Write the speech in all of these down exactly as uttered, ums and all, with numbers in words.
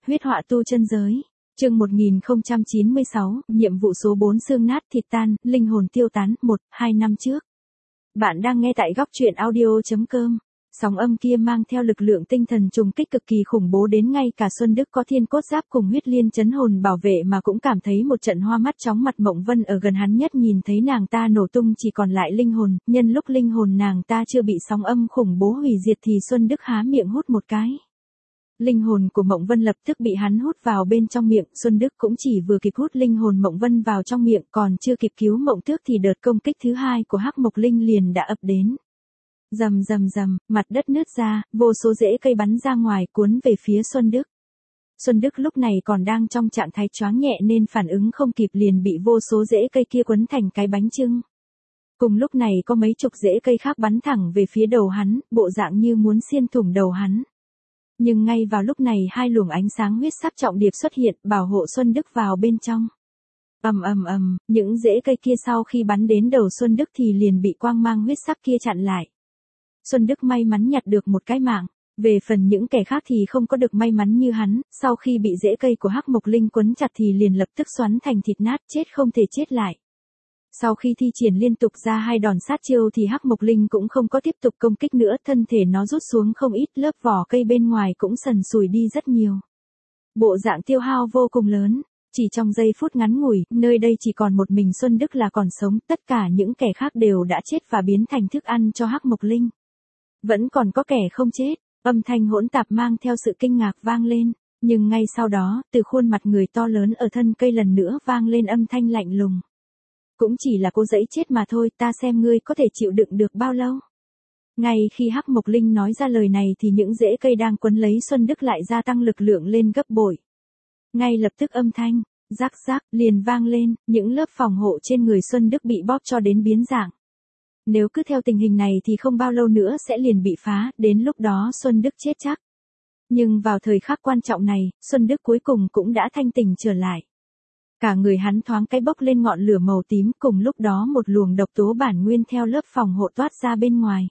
huyết họa tu chân giới. Chương một nghìn không trăm chín mươi sáu, nhiệm vụ số bốn xương nát thịt tan, linh hồn tiêu tán, một, hai năm trước. Bạn đang nghe tại góc truyện audio chấm com. Sóng âm kia mang theo lực lượng tinh thần trùng kích cực kỳ khủng bố đến ngay cả Xuân Đức có thiên cốt giáp cùng huyết liên chấn hồn bảo vệ mà cũng cảm thấy một trận hoa mắt chóng mặt. Mộng Vân ở gần hắn nhất nhìn thấy nàng ta nổ tung chỉ còn lại linh hồn, nhân lúc linh hồn nàng ta chưa bị sóng âm khủng bố hủy diệt thì Xuân Đức há miệng hút một cái. Linh hồn của Mộng Vân lập tức bị hắn hút vào bên trong miệng, Xuân Đức cũng chỉ vừa kịp hút linh hồn Mộng Vân vào trong miệng, còn chưa kịp cứu Mộng Tước thì đợt công kích thứ hai của Hắc Mộc Linh liền đã ập đến. Rầm rầm rầm, mặt đất nứt ra, vô số rễ cây bắn ra ngoài cuốn về phía Xuân Đức. Xuân Đức lúc này còn đang trong trạng thái choáng nhẹ nên phản ứng không kịp liền bị vô số rễ cây kia quấn thành cái bánh chưng. Cùng lúc này có mấy chục rễ cây khác bắn thẳng về phía đầu hắn, bộ dạng như muốn xiên thủng đầu hắn. Nhưng ngay vào lúc này hai luồng ánh sáng huyết sắc trọng điệp xuất hiện, bảo hộ Xuân Đức vào bên trong. Ầm ầm ầm, những rễ cây kia sau khi bắn đến đầu Xuân Đức thì liền bị quang mang huyết sắc kia chặn lại. Xuân Đức may mắn nhặt được một cái mạng, về phần những kẻ khác thì không có được may mắn như hắn, sau khi bị rễ cây của Hắc Mộc Linh quấn chặt thì liền lập tức xoắn thành thịt nát, chết không thể chết lại. Sau khi thi triển liên tục ra hai đòn sát chiêu thì Hắc Mộc Linh cũng không có tiếp tục công kích nữa, thân thể nó rút xuống không ít, lớp vỏ cây bên ngoài cũng sần sùi đi rất nhiều. Bộ dạng tiêu hao vô cùng lớn, chỉ trong giây phút ngắn ngủi, nơi đây chỉ còn một mình Xuân Đức là còn sống, tất cả những kẻ khác đều đã chết và biến thành thức ăn cho Hắc Mộc Linh. Vẫn còn có kẻ không chết, âm thanh hỗn tạp mang theo sự kinh ngạc vang lên, nhưng ngay sau đó, từ khuôn mặt người to lớn ở thân cây lần nữa vang lên âm thanh lạnh lùng. Cũng chỉ là cô dẫy chết mà thôi, ta xem ngươi có thể chịu đựng được bao lâu. Ngay khi Hắc Mộc Linh nói ra lời này thì những rễ cây đang quấn lấy Xuân Đức lại gia tăng lực lượng lên gấp bội. Ngay lập tức âm thanh, rắc rắc, liền vang lên, những lớp phòng hộ trên người Xuân Đức bị bóp cho đến biến dạng. Nếu cứ theo tình hình này thì không bao lâu nữa sẽ liền bị phá, đến lúc đó Xuân Đức chết chắc. Nhưng vào thời khắc quan trọng này, Xuân Đức cuối cùng cũng đã thanh tỉnh trở lại. Cả người hắn thoáng cái bốc lên ngọn lửa màu tím, cùng lúc đó một luồng độc tố bản nguyên theo lớp phòng hộ toát ra bên ngoài.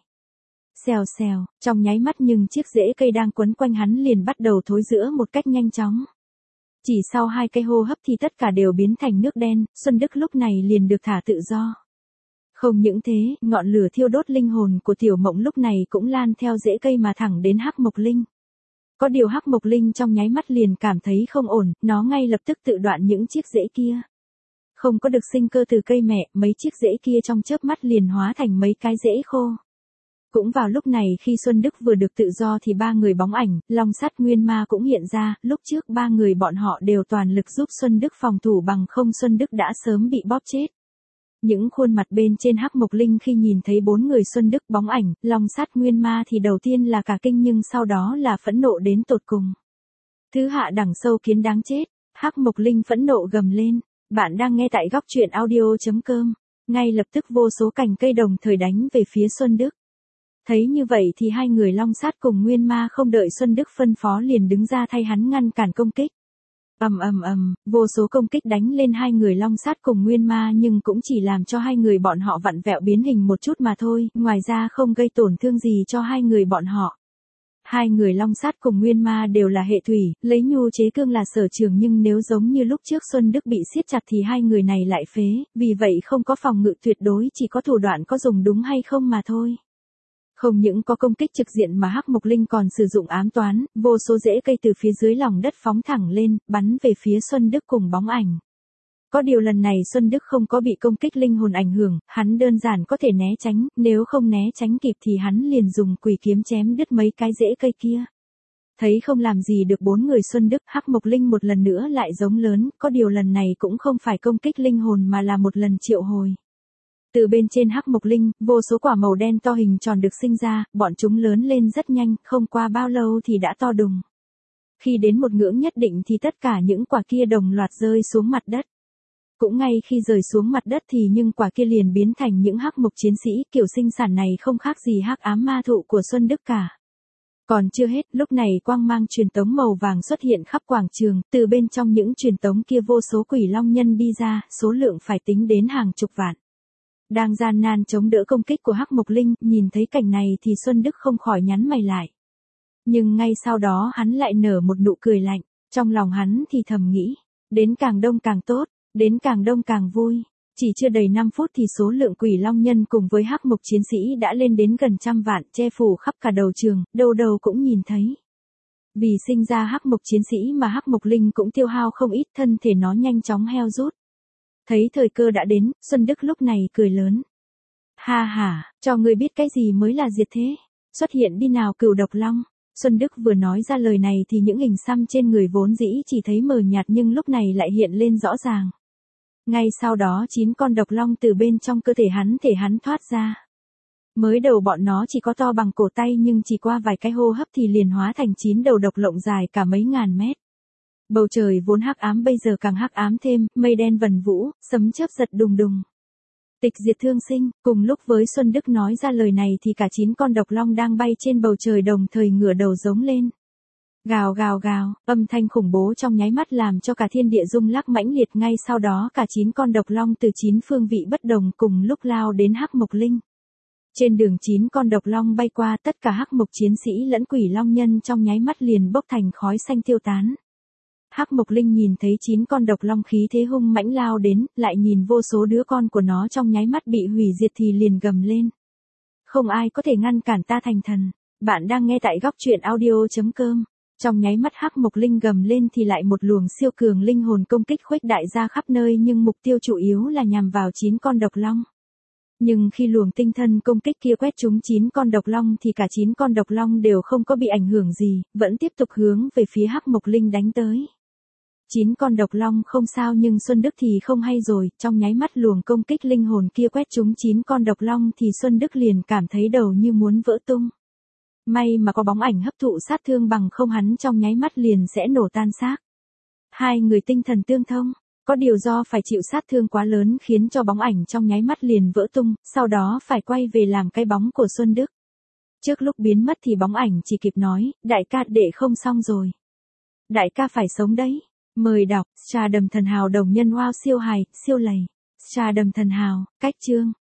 Xèo xèo, trong nháy mắt nhưng chiếc rễ cây đang quấn quanh hắn liền bắt đầu thối rữa một cách nhanh chóng. Chỉ sau hai cái hô hấp thì tất cả đều biến thành nước đen, Xuân Đức lúc này liền được thả tự do. Không những thế, ngọn lửa thiêu đốt linh hồn của Tiểu Mộng lúc này cũng lan theo rễ cây mà thẳng đến Hắc Mộc Linh. Có điều Hắc Mộc Linh trong nháy mắt liền cảm thấy không ổn, nó ngay lập tức tự đoạn những chiếc rễ kia. Không có được sinh cơ từ cây mẹ, mấy chiếc rễ kia trong chớp mắt liền hóa thành mấy cái rễ khô. Cũng vào lúc này khi Xuân Đức vừa được tự do thì ba người bóng ảnh, Long Sắt Nguyên Ma cũng hiện ra, lúc trước ba người bọn họ đều toàn lực giúp Xuân Đức phòng thủ bằng không Xuân Đức đã sớm bị bóp chết. Những khuôn mặt bên trên Hắc Mộc Linh khi nhìn thấy bốn người Xuân Đức bóng ảnh, Long Sắt Nguyên Ma thì đầu tiên là cả kinh nhưng sau đó là phẫn nộ đến tột cùng. Thứ hạ đẳng sâu kiến đáng chết, Hắc Mộc Linh phẫn nộ gầm lên, bạn đang nghe tại góc truyện audio chấm com, ngay lập tức vô số cành cây đồng thời đánh về phía Xuân Đức. Thấy như vậy thì hai người Long Sát cùng Nguyên Ma không đợi Xuân Đức phân phó liền đứng ra thay hắn ngăn cản công kích. Ầm ầm ầm, vô số công kích đánh lên hai người Long Sát cùng Nguyên Ma nhưng cũng chỉ làm cho hai người bọn họ vặn vẹo biến hình một chút mà thôi, ngoài ra không gây tổn thương gì cho hai người bọn họ. Hai người Long Sát cùng Nguyên Ma đều là hệ thủy, lấy nhu chế cương là sở trường nhưng nếu giống như lúc trước Xuân Đức bị siết chặt thì hai người này lại phế, vì vậy không có phòng ngự tuyệt đối, chỉ có thủ đoạn có dùng đúng hay không mà thôi. Không những có công kích trực diện mà Hắc Mộc Linh còn sử dụng ám toán, vô số rễ cây từ phía dưới lòng đất phóng thẳng lên, bắn về phía Xuân Đức cùng bóng ảnh. Có điều lần này Xuân Đức không có bị công kích linh hồn ảnh hưởng, hắn đơn giản có thể né tránh, nếu không né tránh kịp thì hắn liền dùng quỷ kiếm chém đứt mấy cái rễ cây kia. Thấy không làm gì được bốn người Xuân Đức, Hắc Mộc Linh một lần nữa lại giống lớn, có điều lần này cũng không phải công kích linh hồn mà là một lần triệu hồi. Từ bên trên Hắc Mộc Linh, vô số quả màu đen to hình tròn được sinh ra, bọn chúng lớn lên rất nhanh, không qua bao lâu thì đã to đùng. Khi đến một ngưỡng nhất định thì tất cả những quả kia đồng loạt rơi xuống mặt đất. Cũng ngay khi rơi xuống mặt đất thì những quả kia liền biến thành những hắc mộc chiến sĩ, kiểu sinh sản này không khác gì hắc ám ma thụ của Xuân Đức cả. Còn chưa hết, lúc này quang mang truyền tống màu vàng xuất hiện khắp quảng trường, từ bên trong những truyền tống kia vô số quỷ long nhân đi ra, số lượng phải tính đến hàng chục vạn. Đang gian nan chống đỡ công kích của Hắc Mộc Linh, nhìn thấy cảnh này thì Xuân Đức không khỏi nhắn mày lại. Nhưng ngay sau đó hắn lại nở một nụ cười lạnh, Trong lòng hắn thì thầm nghĩ, đến càng đông càng tốt, đến càng đông càng vui. Chỉ chưa đầy năm phút thì số lượng quỷ long nhân cùng với hắc mộc chiến sĩ đã lên đến gần trăm vạn, che phủ khắp cả đầu trường, đâu đâu cũng nhìn thấy. Vì sinh ra hắc mộc chiến sĩ mà hắc mộc linh cũng tiêu hao không ít, thân thể nó nhanh chóng heo rút. Thấy thời cơ đã đến, Xuân Đức lúc này cười lớn. Ha ha, cho ngươi biết cái gì mới là diệt thế. Xuất hiện đi nào cửu độc long. Xuân Đức vừa nói ra lời này thì những hình xăm trên người vốn dĩ chỉ thấy mờ nhạt nhưng lúc này lại hiện lên rõ ràng. Ngay sau đó chín con độc long từ bên trong cơ thể hắn thể hắn thoát ra. Mới đầu bọn nó chỉ có to bằng cổ tay nhưng chỉ qua vài cái hô hấp thì liền hóa thành chín đầu độc lộng dài cả mấy ngàn mét. Bầu trời vốn hắc ám bây giờ càng hắc ám thêm, mây đen vần vũ, sấm chớp giật đùng đùng. Tịch diệt thương sinh, cùng lúc với Xuân Đức nói ra lời này thì cả chín con độc long đang bay trên bầu trời đồng thời ngửa đầu giống lên. Gào gào gào, âm thanh khủng bố trong nháy mắt làm cho cả thiên địa rung lắc mãnh liệt, ngay sau đó cả chín con độc long từ chín phương vị bất đồng cùng lúc lao đến hắc mộc linh. Trên đường chín con độc long bay qua, tất cả hắc mộc chiến sĩ lẫn quỷ long nhân trong nháy mắt liền bốc thành khói xanh tiêu tán. Hắc mộc linh nhìn thấy chín con độc long khí thế hung mãnh lao đến, lại nhìn vô số đứa con của nó trong nháy mắt bị hủy diệt thì liền gầm lên. Không ai có thể ngăn cản ta thành thần. Bạn đang nghe tại góc truyện audio chấm com. Trong nháy mắt hắc mộc linh gầm lên thì lại một luồng siêu cường linh hồn công kích khuếch đại ra khắp nơi, nhưng mục tiêu chủ yếu là nhằm vào chín con độc long. Nhưng khi luồng tinh thần công kích kia quét trúng chín con độc long thì cả chín con độc long đều không có bị ảnh hưởng gì, vẫn tiếp tục hướng về phía hắc mộc linh đánh tới. Chín con độc long không sao nhưng Xuân Đức thì không hay rồi, trong nháy mắt luồng công kích linh hồn kia quét trúng chín con độc long thì Xuân Đức liền cảm thấy đầu như muốn vỡ tung. May mà có bóng ảnh hấp thụ sát thương, bằng không hắn trong nháy mắt liền sẽ nổ tan xác. Hai người tinh thần tương thông, có điều do phải chịu sát thương quá lớn khiến cho bóng ảnh trong nháy mắt liền vỡ tung, sau đó phải quay về làm cái bóng của Xuân Đức. Trước lúc biến mất thì bóng ảnh chỉ kịp nói, đại ca đệ không xong rồi. Đại ca phải sống đấy. Mời đọc, Trà Đầm Thần Hào đồng nhân wow siêu hài, siêu lầy. Trà Đầm Thần Hào, cách chương.